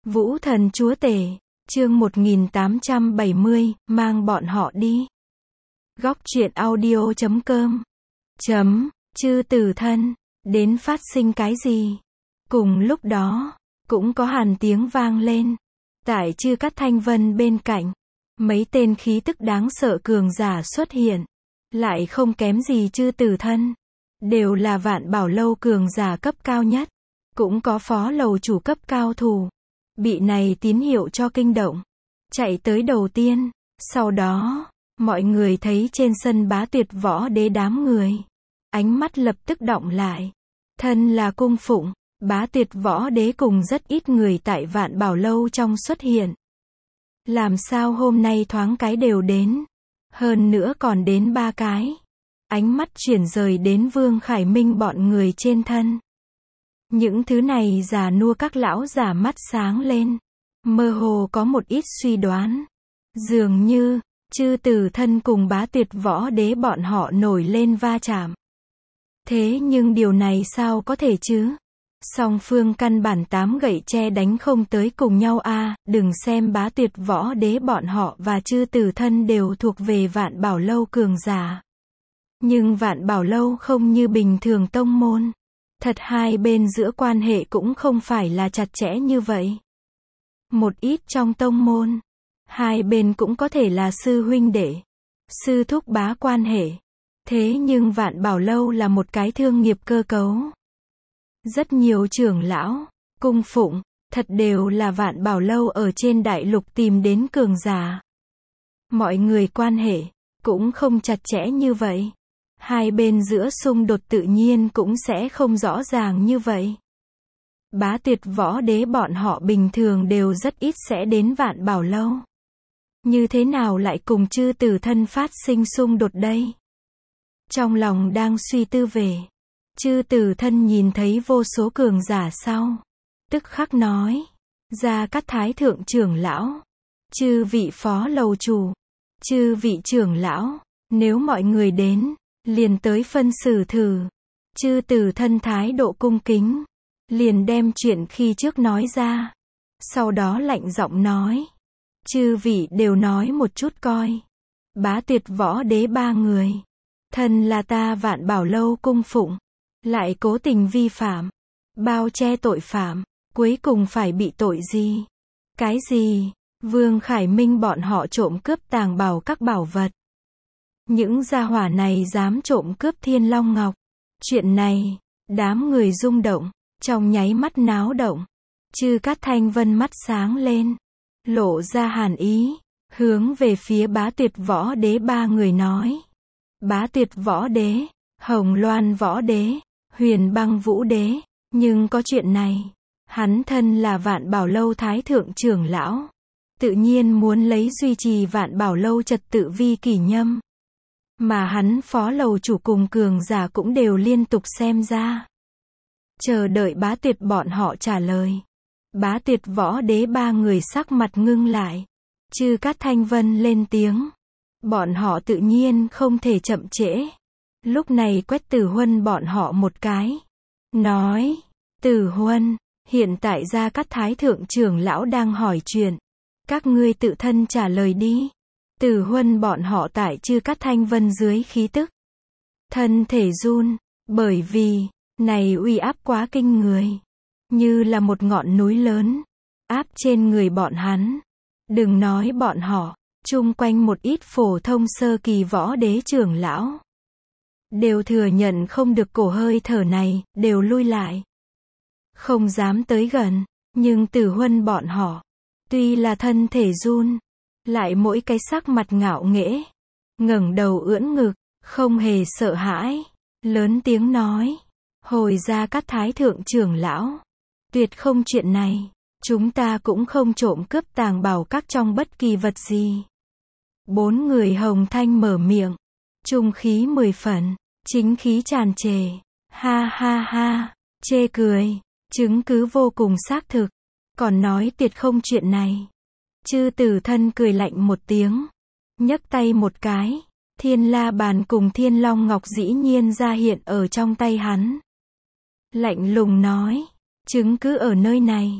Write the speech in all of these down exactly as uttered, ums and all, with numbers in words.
Vũ thần chúa tể, chương một nghìn tám trăm bảy mươi, mang bọn họ đi. Góc truyện audio chấm com. Chấm, chư tử thân, đến phát sinh cái gì? Cùng lúc đó, cũng có hàn tiếng vang lên. Tại chư Cát Thanh Vân bên cạnh, mấy tên khí tức đáng sợ cường giả xuất hiện. Lại không kém gì chư tử thân. Đều là Vạn Bảo Lâu cường giả cấp cao nhất. Cũng có phó lầu chủ cấp cao thủ. Bị này tín hiệu cho kinh động. Chạy tới đầu tiên. Sau đó, mọi người thấy trên sân Bá Tuyệt Võ Đế đám người. Ánh mắt lập tức động lại. Thân là cung phụng, Bá Tuyệt Võ Đế cùng rất ít người tại Vạn Bảo Lâu trong xuất hiện. Làm sao hôm nay thoáng cái đều đến. Hơn nữa còn đến ba cái. Ánh mắt chuyển rời đến Vương Khải Minh bọn người trên thân. Những thứ này già nua các lão già mắt sáng lên. Mơ hồ có một ít suy đoán. Dường như, chư tử thân cùng Bá Tuyệt Võ Đế bọn họ nổi lên va chạm. Thế nhưng điều này sao có thể chứ? Song phương căn bản tám gậy tre đánh không tới cùng nhau a. À, đừng xem Bá Tuyệt Võ Đế bọn họ và chư tử thân đều thuộc về Vạn Bảo Lâu cường giả. Nhưng Vạn Bảo Lâu không như bình thường tông môn. Thật hai bên giữa quan hệ cũng không phải là chặt chẽ như vậy. Một ít trong tông môn, hai bên cũng có thể là sư huynh đệ, sư thúc bá quan hệ. Thế nhưng Vạn Bảo Lâu là một cái thương nghiệp cơ cấu. Rất nhiều trưởng lão, cung phụng, thật đều là Vạn Bảo Lâu ở trên đại lục tìm đến cường giả. Mọi người quan hệ, cũng không chặt chẽ như vậy. Hai bên giữa xung đột tự nhiên cũng sẽ không rõ ràng như vậy. Bá Tuyệt Võ Đế bọn họ bình thường đều rất ít sẽ đến Vạn Bảo Lâu. Như thế nào lại cùng chư tử thân phát sinh xung đột đây? Trong lòng đang suy tư về. Chư tử thân nhìn thấy vô số cường giả sau. Tức khắc nói. Gia Cát Thái thượng trưởng lão. Chư vị phó lầu chủ. Chư vị trưởng lão. Nếu mọi người đến. Liền tới phân xử thử. Chư tử thân thái độ cung kính. Liền đem chuyện khi trước nói ra. Sau đó lạnh giọng nói. Chư vị đều nói một chút coi. Bá Tuyệt Võ Đế ba người. Thân là ta Vạn Bảo Lâu cung phụng. Lại cố tình vi phạm. Bao che tội phạm. Cuối cùng phải bị tội gì? Cái gì? Vương Khải Minh bọn họ trộm cướp tàng bảo các bảo vật. Những gia hỏa này dám trộm cướp Thiên Long Ngọc. Chuyện này, đám người rung động, trong nháy mắt náo động. Chư Cát Thanh Vân mắt sáng lên, lộ ra hàn ý, hướng về phía Bá Tuyệt Võ Đế ba người nói. Bá Tuyệt Võ Đế, Hồng Loan Võ Đế, Huyền Băng Vũ Đế, nhưng có chuyện này, hắn thân là Vạn Bảo Lâu Thái thượng trưởng lão, tự nhiên muốn lấy duy trì Vạn Bảo Lâu trật tự vi kỷ nhâm. Mà hắn phó lầu chủ cùng cường giả cũng đều liên tục xem ra. Chờ đợi Bá Tuyệt bọn họ trả lời. Bá Tuyệt Võ Đế ba người sắc mặt ngưng lại. Chư Cát Thanh Vân lên tiếng. Bọn họ tự nhiên không thể chậm trễ. Lúc này quét Tử Huân bọn họ một cái. Nói, Tử Huân, hiện tại Gia Cát Thái thượng trưởng lão đang hỏi chuyện. Các ngươi tự thân trả lời đi. Tử Huân bọn họ tại chư Cát Thanh Vân dưới khí tức. Thân thể run, bởi vì, này uy áp quá kinh người. Như là một ngọn núi lớn, áp trên người bọn hắn. Đừng nói bọn họ, chung quanh một ít phổ thông sơ kỳ võ đế trưởng lão. Đều thừa nhận không được cổ hơi thở này, đều lui lại. Không dám tới gần, nhưng Tử Huân bọn họ, tuy là thân thể run, lại mỗi cái sắc mặt ngạo nghễ, ngẩng đầu ưỡn ngực, không hề sợ hãi, lớn tiếng nói, hồi Gia Cát Thái thượng trưởng lão, tuyệt không chuyện này, chúng ta cũng không trộm cướp tàng bảo các trong bất kỳ vật gì. Bốn người hồng thanh mở miệng, trung khí mười phần, chính khí tràn trề, ha ha ha, chê cười, chứng cứ vô cùng xác thực, còn nói tuyệt không chuyện này. Chư tử thân cười lạnh một tiếng, nhấc tay một cái, Thiên La Bàn cùng Thiên Long Ngọc dĩ nhiên ra hiện ở trong tay hắn. Lạnh lùng nói, chứng cứ ở nơi này,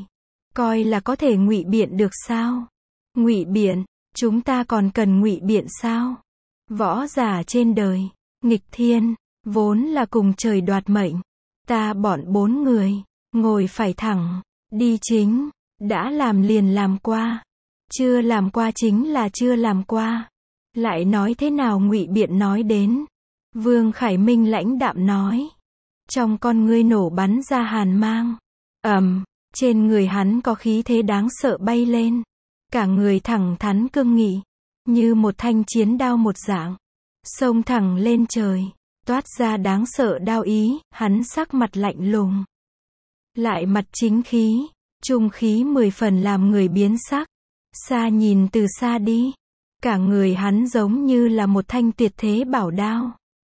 coi là có thể ngụy biện được sao? Ngụy biện, chúng ta còn cần ngụy biện sao? Võ giả trên đời, nghịch thiên, vốn là cùng trời đoạt mệnh. Ta bọn bốn người, ngồi phải thẳng, đi chính, đã làm liền làm qua. Chưa làm qua chính là chưa làm qua. Lại nói thế nào ngụy biện nói đến. Vương Khải Minh lãnh đạm nói. Trong con ngươi nổ bắn ra hàn mang. Ầm, trên người hắn có khí thế đáng sợ bay lên. Cả người thẳng thắn cương nghị, như một thanh chiến đao một dạng, xông thẳng lên trời, toát ra đáng sợ đao ý, hắn sắc mặt lạnh lùng. Lại mặt chính khí, trung khí mười phần làm người biến sắc. Xa nhìn từ xa đi, cả người hắn giống như là một thanh tuyệt thế bảo đao.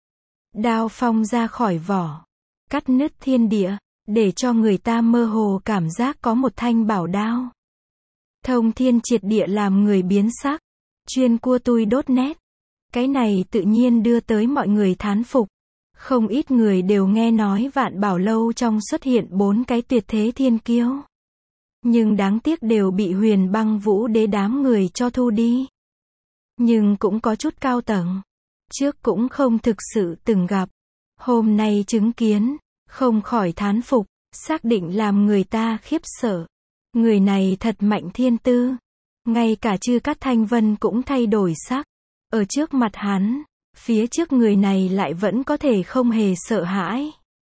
Đao phong ra khỏi vỏ, cắt nứt thiên địa, để cho người ta mơ hồ cảm giác có một thanh bảo đao. Thông thiên triệt địa làm người biến sắc. Chuyên cua tui đốt nét. Cái này tự nhiên đưa tới mọi người thán phục. Không ít người đều nghe nói Vạn Bảo Lâu trong xuất hiện bốn cái tuyệt thế thiên kiêu. Nhưng đáng tiếc đều bị Huyền Băng Vũ Đế đám người cho thu đi. Nhưng cũng có chút cao tầng. Trước cũng không thực sự từng gặp. Hôm nay chứng kiến, không khỏi thán phục, xác định làm người ta khiếp sợ. Người này thật mạnh thiên tư. Ngay cả Chư Cát Thanh Vân cũng thay đổi sắc. Ở trước mặt hắn, phía trước người này lại vẫn có thể không hề sợ hãi.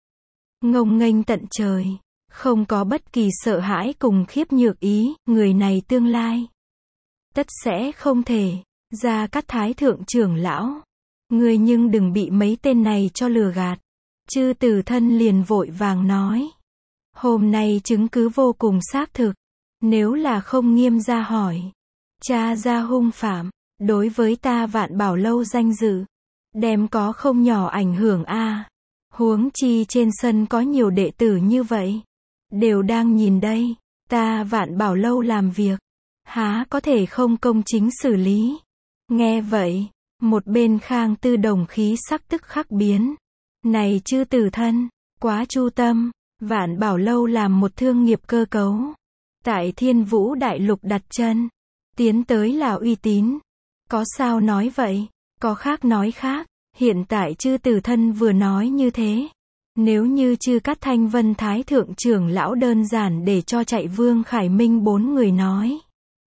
Ngông nghênh tận trời, không có bất kỳ sợ hãi cùng khiếp nhược ý, người này tương lai tất sẽ không thể. Gia Cát Thái thượng trưởng lão, người nhưng đừng bị mấy tên này cho lừa gạt. Chư Tử Thân liền vội vàng nói. Hôm nay chứng cứ vô cùng xác thực. Nếu là không nghiêm ra hỏi, tra ra hung phạm, đối với ta Vạn Bảo Lâu danh dự, đem có không nhỏ ảnh hưởng a. Huống chi trên sân có nhiều đệ tử như vậy, đều đang nhìn đây, ta Vạn Bảo Lâu làm việc, há có thể không công chính xử lý. Nghe vậy, một bên Khang Tư Đồng khí sắc tức khắc biến. Này Chư Tử Thân, quá chu tâm, Vạn Bảo Lâu làm một thương nghiệp cơ cấu. Tại Thiên Vũ Đại Lục đặt chân, tiến tới là uy tín. Có sao nói vậy, có khác nói khác, hiện tại Chư Tử Thân vừa nói như thế. Nếu như Chư Cát Thanh Vân Thái thượng trưởng lão đơn giản để cho chạy Vương Khải Minh bốn người nói,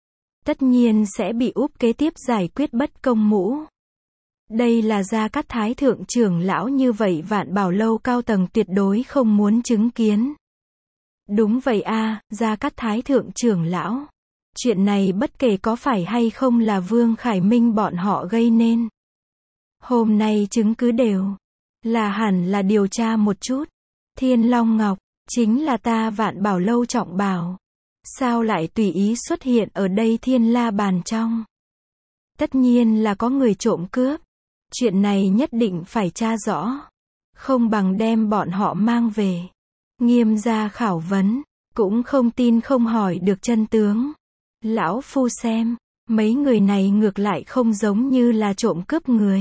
tất nhiên sẽ bị úp kế tiếp giải quyết bất công mũ. Đây là Gia Cát Thái thượng trưởng lão như vậy Vạn Bảo Lâu cao tầng tuyệt đối không muốn chứng kiến. Đúng vậy a, Gia Cát Thái thượng trưởng lão. Chuyện này bất kể có phải hay không là Vương Khải Minh bọn họ gây nên. Hôm nay chứng cứ đều là hẳn là điều tra một chút. Thiên Long Ngọc, chính là ta Vạn Bảo Lâu trọng bảo. Sao lại tùy ý xuất hiện ở đây Thiên La Bàn trong? Tất nhiên là có người trộm cướp. Chuyện này nhất định phải tra rõ. Không bằng đem bọn họ mang về. Nghiêm ra khảo vấn, cũng không tin không hỏi được chân tướng. Lão Phu xem, mấy người này ngược lại không giống như là trộm cướp người.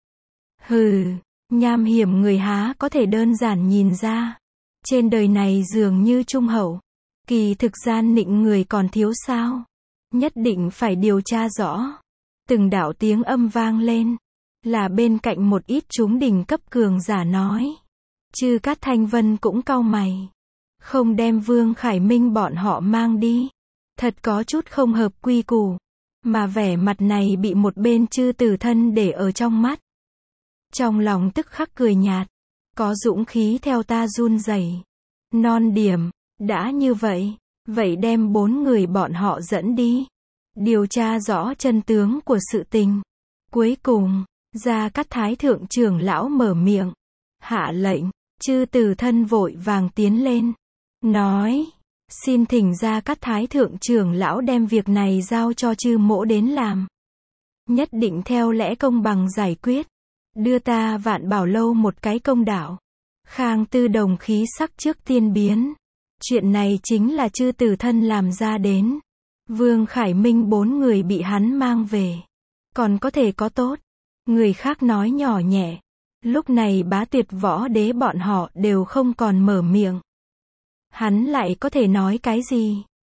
Hừ, nham hiểm người há có thể đơn giản nhìn ra. Trên đời này dường như trung hậu, kỳ thực gian nịnh người còn thiếu sao. Nhất định phải điều tra rõ. Từng đạo tiếng âm vang lên, là bên cạnh một ít chúng đỉnh cấp cường giả nói. Chư Cát Thanh Vân cũng cau mày. Không đem Vương Khải Minh bọn họ mang đi. Thật có chút không hợp quy củ. Mà vẻ mặt này bị một bên Chư Tử Thân để ở trong mắt. Trong lòng tức khắc cười nhạt. Có dũng khí theo ta run rẩy. Non điểm, đã như vậy, vậy đem bốn người bọn họ dẫn đi. Điều tra rõ chân tướng của sự tình. Cuối cùng, Gia Cát Thái thượng trưởng lão mở miệng. Hạ lệnh. Chư Tử Thân vội vàng tiến lên. Nói. Xin thỉnh Gia Cát Thái thượng trưởng lão đem việc này giao cho chư mỗ đến làm. Nhất định theo lẽ công bằng giải quyết. Đưa ta Vạn Bảo Lâu một cái công đạo. Khang Tư Đồng khí sắc trước tiên biến. Chuyện này chính là Chư Tử Thân làm ra đến. Vương Khải Minh bốn người bị hắn mang về. Còn có thể có tốt. Người khác nói nhỏ nhẹ. Lúc này Bá Tuyệt Võ Đế bọn họ đều không còn mở miệng. Hắn lại có thể nói cái gì?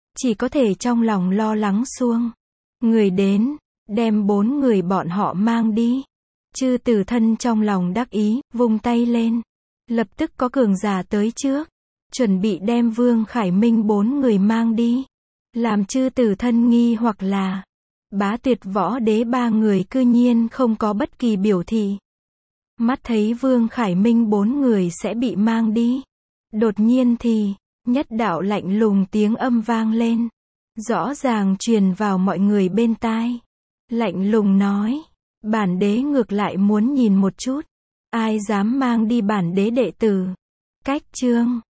chỉ có thể trong lòng lo lắng xuông. Người đến, đem bốn người bọn họ mang đi. Chư Tử Thân trong lòng đắc ý, vung tay lên. Lập tức có cường giả tới trước, chuẩn bị đem Vương Khải Minh bốn người mang đi. Làm Chư Tử Thân nghi hoặc là, Bá Tuyệt Võ Đế ba người cư nhiên không có bất kỳ biểu thị. Mắt thấy Vương Khải Minh bốn người sẽ bị mang đi. Đột nhiên thì, nhất đạo lạnh lùng tiếng âm vang lên. Rõ ràng truyền vào mọi người bên tai. Lạnh lùng nói, bản đế ngược lại muốn nhìn một chút. Ai dám mang đi bản đế đệ tử. Cách chương